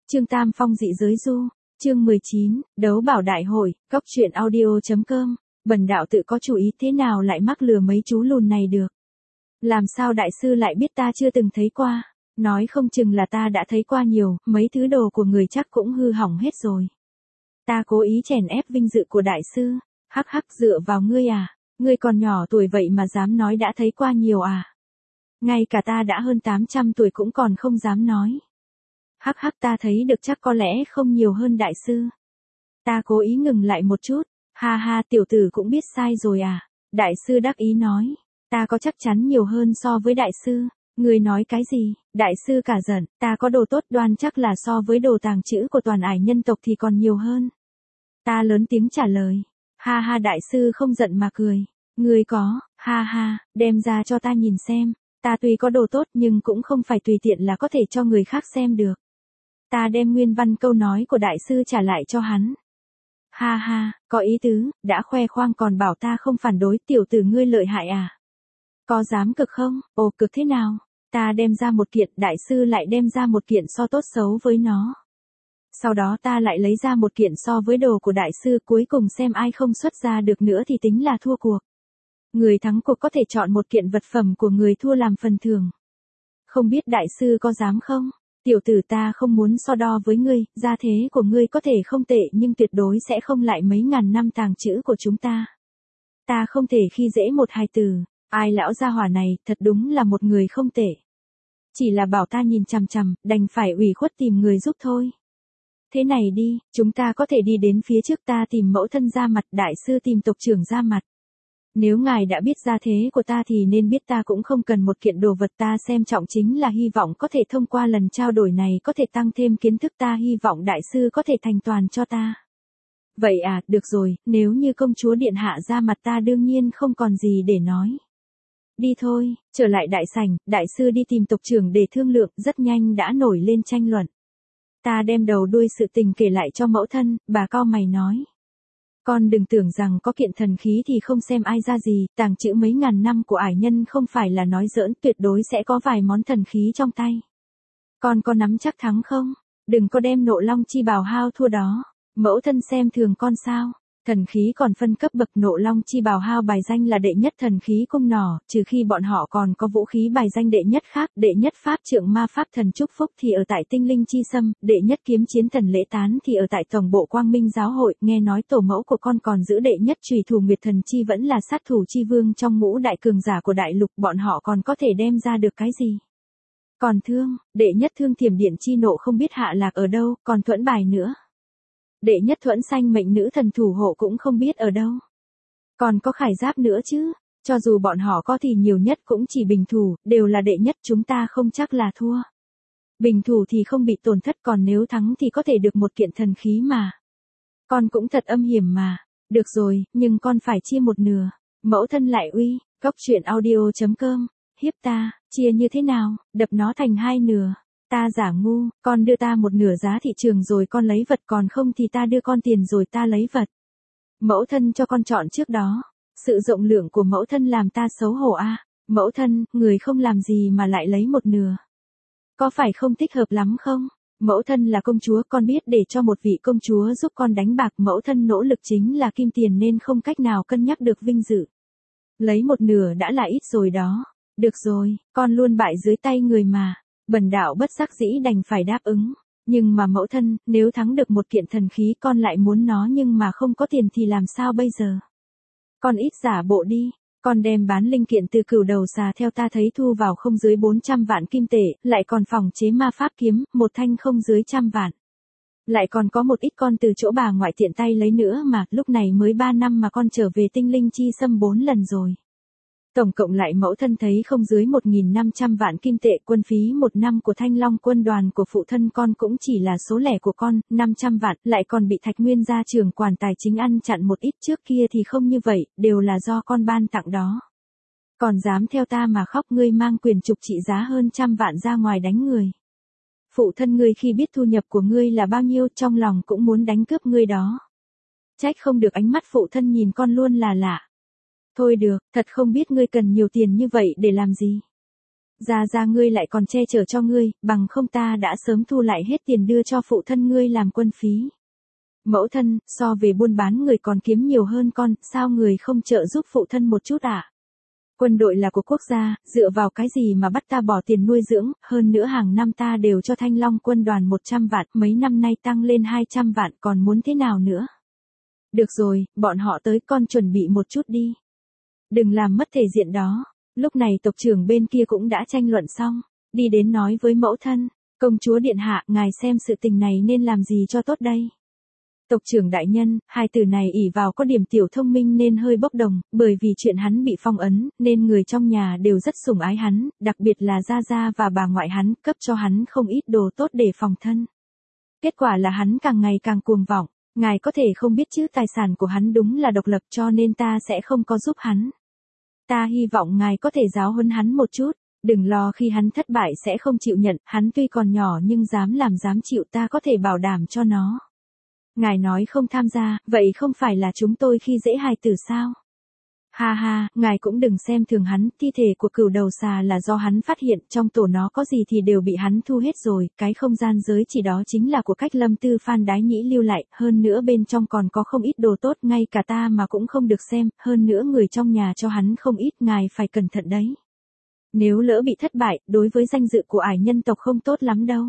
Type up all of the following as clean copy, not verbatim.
Trương Tam Phong dị giới du, chương 19, đấu bảo đại hội, góc truyện audio.com, bần đạo tự có chủ ý thế nào lại mắc lừa mấy chú lùn này được. Làm sao đại sư lại biết ta chưa từng thấy qua, nói không chừng là ta đã thấy qua nhiều, mấy thứ đồ của người chắc cũng hư hỏng hết rồi. Ta cố ý chèn ép vinh dự của đại sư, hắc hắc dựa vào ngươi à, ngươi còn nhỏ tuổi vậy mà dám nói đã thấy qua nhiều à. Ngay cả ta đã hơn 800 tuổi cũng còn không dám nói. Hắc hắc ta thấy được chắc có lẽ không nhiều hơn đại sư. Ta cố ý ngừng lại một chút, ha ha tiểu tử cũng biết sai rồi à, đại sư đắc ý nói, ta có chắc chắn nhiều hơn so với đại sư, ngươi nói cái gì, đại sư cả giận, ta có đồ tốt đoan chắc là so với đồ tàng trữ của toàn ải nhân tộc thì còn nhiều hơn. Ta lớn tiếng trả lời, ha ha đại sư không giận mà cười, ngươi có, ha ha, đem ra cho ta nhìn xem, ta tuy có đồ tốt nhưng cũng không phải tùy tiện là có thể cho người khác xem được. Ta đem nguyên văn câu nói của đại sư trả lại cho hắn. Ha ha, có ý tứ, đã khoe khoang còn bảo ta không phản đối, tiểu tử ngươi lợi hại à? Có dám cực không? Ồ cực thế nào? Ta đem ra một kiện, đại sư lại đem ra một kiện so tốt xấu với nó. Sau đó ta lại lấy ra một kiện so với đồ của đại sư, cuối cùng xem ai không xuất ra được nữa thì tính là thua cuộc. Người thắng cuộc có thể chọn một kiện vật phẩm của người thua làm phần thưởng. Không biết đại sư có dám không? Tiểu tử ta không muốn so đo với ngươi, gia thế của ngươi có thể không tệ nhưng tuyệt đối sẽ không lại mấy ngàn năm tàng trữ của chúng ta. Ta không thể khi dễ một hài tử, ai lão gia hỏa này thật đúng là một người không tệ. Chỉ là bảo ta nhìn chằm chằm, đành phải ủy khuất tìm người giúp thôi. Thế này đi, chúng ta có thể đi đến phía trước, ta tìm mẫu thân ra mặt, đại sư tìm tộc trưởng ra mặt. Nếu ngài đã biết gia thế của ta thì nên biết ta cũng không cần một kiện đồ vật, ta xem trọng chính là hy vọng có thể thông qua lần trao đổi này có thể tăng thêm kiến thức, ta hy vọng đại sư có thể thành toàn cho ta. Vậy à, được rồi, nếu như công chúa điện hạ ra mặt ta đương nhiên không còn gì để nói. Đi thôi, trở lại đại sảnh, đại sư đi tìm tộc trưởng để thương lượng, rất nhanh đã nổi lên tranh luận. Ta đem đầu đuôi sự tình kể lại cho mẫu thân, bà cau mày nói. Con đừng tưởng rằng có kiện thần khí thì không xem ai ra gì, tàng trữ mấy ngàn năm của ải nhân không phải là nói giỡn, tuyệt đối sẽ có vài món thần khí trong tay. Con có nắm chắc thắng không? Đừng có đem Nộ Long chi bào hao thua đó. Mẫu thân xem thường con sao? Thần khí còn phân cấp bậc, Nộ Long chi bào hao bài danh là đệ nhất thần khí cung nỏ, trừ khi bọn họ còn có vũ khí bài danh đệ nhất khác, đệ nhất pháp trượng ma pháp thần chúc phúc thì ở tại tinh linh chi sâm, đệ nhất kiếm chiến thần lễ tán thì ở tại tổng bộ quang minh giáo hội, nghe nói tổ mẫu của con còn giữ đệ nhất chùy thủ nguyệt thần chi vẫn là sát thủ chi vương trong ngũ đại cường giả của đại lục, bọn họ còn có thể đem ra được cái gì? Còn thương, đệ nhất thương thiểm điện chi nộ không biết hạ lạc ở đâu, còn thuẫn bài nữa. Đệ nhất thuẫn xanh mệnh nữ thần thủ hộ cũng không biết ở đâu. Còn có khải giáp nữa chứ, cho dù bọn họ có thì nhiều nhất cũng chỉ bình thủ, đều là đệ nhất, chúng ta không chắc là thua. Bình thủ thì không bị tổn thất, còn nếu thắng thì có thể được một kiện thần khí mà. Con cũng thật âm hiểm mà, được rồi, nhưng con phải chia một nửa. Mẫu thân lại uy, góc truyện audio.com, hiếp ta, chia như thế nào, đập nó thành hai nửa. Ta giả ngu, con đưa ta một nửa giá thị trường rồi con lấy vật, còn không thì ta đưa con tiền rồi ta lấy vật. Mẫu thân cho con chọn trước đó. Sự rộng lượng của mẫu thân làm ta xấu hổ a. Mẫu thân, người không làm gì mà lại lấy một nửa. Có phải không thích hợp lắm không? Mẫu thân là công chúa, con biết để cho một vị công chúa giúp con đánh bạc, mẫu thân nỗ lực chính là kim tiền nên không cách nào cân nhắc được vinh dự. Lấy một nửa đã là ít rồi đó. Được rồi, con luôn bại dưới tay người mà. Bần đạo bất đắc dĩ đành phải đáp ứng. Nhưng mà mẫu thân, nếu thắng được một kiện thần khí con lại muốn nó nhưng mà không có tiền thì làm sao bây giờ? Con ít giả bộ đi, con đem bán linh kiện từ cửu đầu xà theo ta thấy thu vào không dưới 400 vạn kim tệ, lại còn phòng chế ma pháp kiếm, một thanh không dưới 100 vạn. Lại còn có một ít con từ chỗ bà ngoại tiện tay lấy nữa mà, lúc này mới 3 năm mà con trở về tinh linh chi xâm 4 lần rồi. Tổng cộng lại mẫu thân thấy không dưới 1.500 vạn kim tệ, quân phí một năm của Thanh Long quân đoàn của phụ thân con cũng chỉ là số lẻ của con, 500 vạn, lại còn bị Thạch Nguyên gia trưởng quản tài chính ăn chặn một ít, trước kia thì không như vậy, đều là do con ban tặng đó. Còn dám theo ta mà khóc, ngươi mang quyền trục trị giá hơn 100 vạn ra ngoài đánh người. Phụ thân ngươi khi biết thu nhập của ngươi là bao nhiêu trong lòng cũng muốn đánh cướp ngươi đó. Trách không được ánh mắt phụ thân nhìn con luôn là lạ. Thôi được, thật không biết ngươi cần nhiều tiền như vậy để làm gì. Ra ngươi lại còn che chở cho ngươi, bằng không ta đã sớm thu lại hết tiền đưa cho phụ thân ngươi làm quân phí. Mẫu thân, so về buôn bán người còn kiếm nhiều hơn con, sao người không trợ giúp phụ thân một chút à? Quân đội là của quốc gia, dựa vào cái gì mà bắt ta bỏ tiền nuôi dưỡng, hơn nữa hàng năm ta đều cho Thanh Long quân đoàn 100 vạn, mấy năm nay tăng lên 200 vạn, còn muốn thế nào nữa? Được rồi, bọn họ tới, con chuẩn bị một chút đi. Đừng làm mất thể diện đó. Lúc này tộc trưởng bên kia cũng đã tranh luận xong, đi đến nói với mẫu thân, công chúa điện hạ, ngài xem sự tình này nên làm gì cho tốt đây. Tộc trưởng đại nhân, hai từ này ỷ vào có điểm tiểu thông minh nên hơi bốc đồng, bởi vì chuyện hắn bị phong ấn, nên người trong nhà đều rất sủng ái hắn, đặc biệt là gia gia và bà ngoại hắn, cấp cho hắn không ít đồ tốt để phòng thân. Kết quả là hắn càng ngày càng cuồng vọng, ngài có thể không biết chứ, tài sản của hắn đúng là độc lập, cho nên ta sẽ không có giúp hắn. Ta hy vọng ngài có thể giáo huấn hắn một chút, đừng lo khi hắn thất bại sẽ không chịu nhận, hắn tuy còn nhỏ nhưng dám làm dám chịu, ta có thể bảo đảm cho nó. Ngài nói không tham gia, vậy không phải là chúng tôi khi dễ hài tử sao? Ha ha, ngài cũng đừng xem thường hắn, thi thể của cừu đầu xà là do hắn phát hiện, trong tổ nó có gì thì đều bị hắn thu hết rồi, cái không gian giới chỉ đó chính là của Cách Lâm Tư Phan Đái Nhĩ lưu lại, hơn nữa bên trong còn có không ít đồ tốt, ngay cả ta mà cũng không được xem, hơn nữa người trong nhà cho hắn không ít, ngài phải cẩn thận đấy. Nếu lỡ bị thất bại, đối với danh dự của ải nhân tộc không tốt lắm đâu.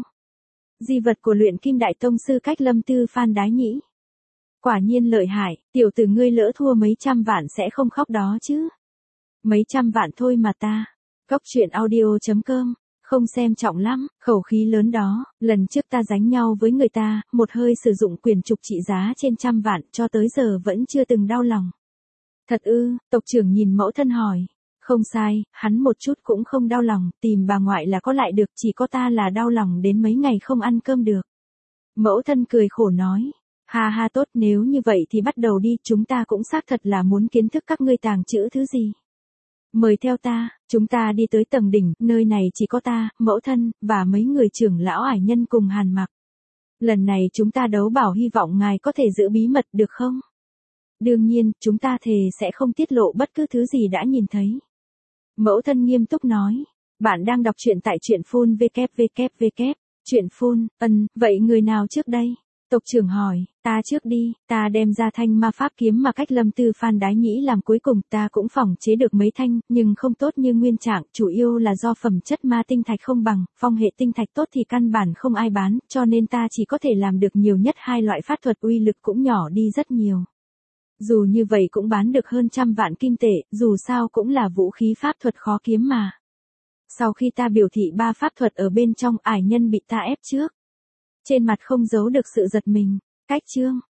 Di vật của luyện kim đại tông sư Cách Lâm Tư Phan Đái Nhĩ. Quả nhiên lợi hại, tiểu tử ngươi lỡ thua mấy trăm vạn sẽ không khóc đó chứ. Mấy trăm vạn thôi mà ta. Góc truyện audio.com, không xem trọng lắm, khẩu khí lớn đó, lần trước ta đánh nhau với người ta, một hơi sử dụng quyền trục trị giá trên 100 vạn, cho tới giờ vẫn chưa từng đau lòng. Thật ư, tộc trưởng nhìn mẫu thân hỏi. Không sai, hắn một chút cũng không đau lòng, tìm bà ngoại là có lại được, chỉ có ta là đau lòng đến mấy ngày không ăn cơm được. Mẫu thân cười khổ nói. Ha ha, tốt, nếu như vậy thì bắt đầu đi, chúng ta cũng xác thật là muốn kiến thức các ngươi tàng trữ thứ gì. Mời theo ta, chúng ta đi tới tầng đỉnh, nơi này chỉ có ta, mẫu thân, và mấy người trưởng lão ải nhân cùng Hàn Mặc. Lần này chúng ta đấu bảo, hy vọng ngài có thể giữ bí mật được không? Đương nhiên, chúng ta thề sẽ không tiết lộ bất cứ thứ gì đã nhìn thấy. Mẫu thân nghiêm túc nói. Bạn đang đọc truyện tại truyện phun www. Truyện phun, vậy người nào trước đây? Tộc trưởng hỏi, ta trước đi, ta đem ra thanh ma pháp kiếm mà Cách Lâm Tư Phan Đái Nhĩ làm cuối cùng, ta cũng phỏng chế được mấy thanh, nhưng không tốt như nguyên trạng, chủ yếu là do phẩm chất ma tinh thạch không bằng, phong hệ tinh thạch tốt thì căn bản không ai bán, cho nên ta chỉ có thể làm được nhiều nhất hai loại pháp thuật, uy lực cũng nhỏ đi rất nhiều. Dù như vậy cũng bán được hơn 100 vạn kim tệ, dù sao cũng là vũ khí pháp thuật khó kiếm mà. Sau khi ta biểu thị 3 pháp thuật ở bên trong, ải nhân bị ta ép trước. Trên mặt không giấu được sự giật mình. Cách chương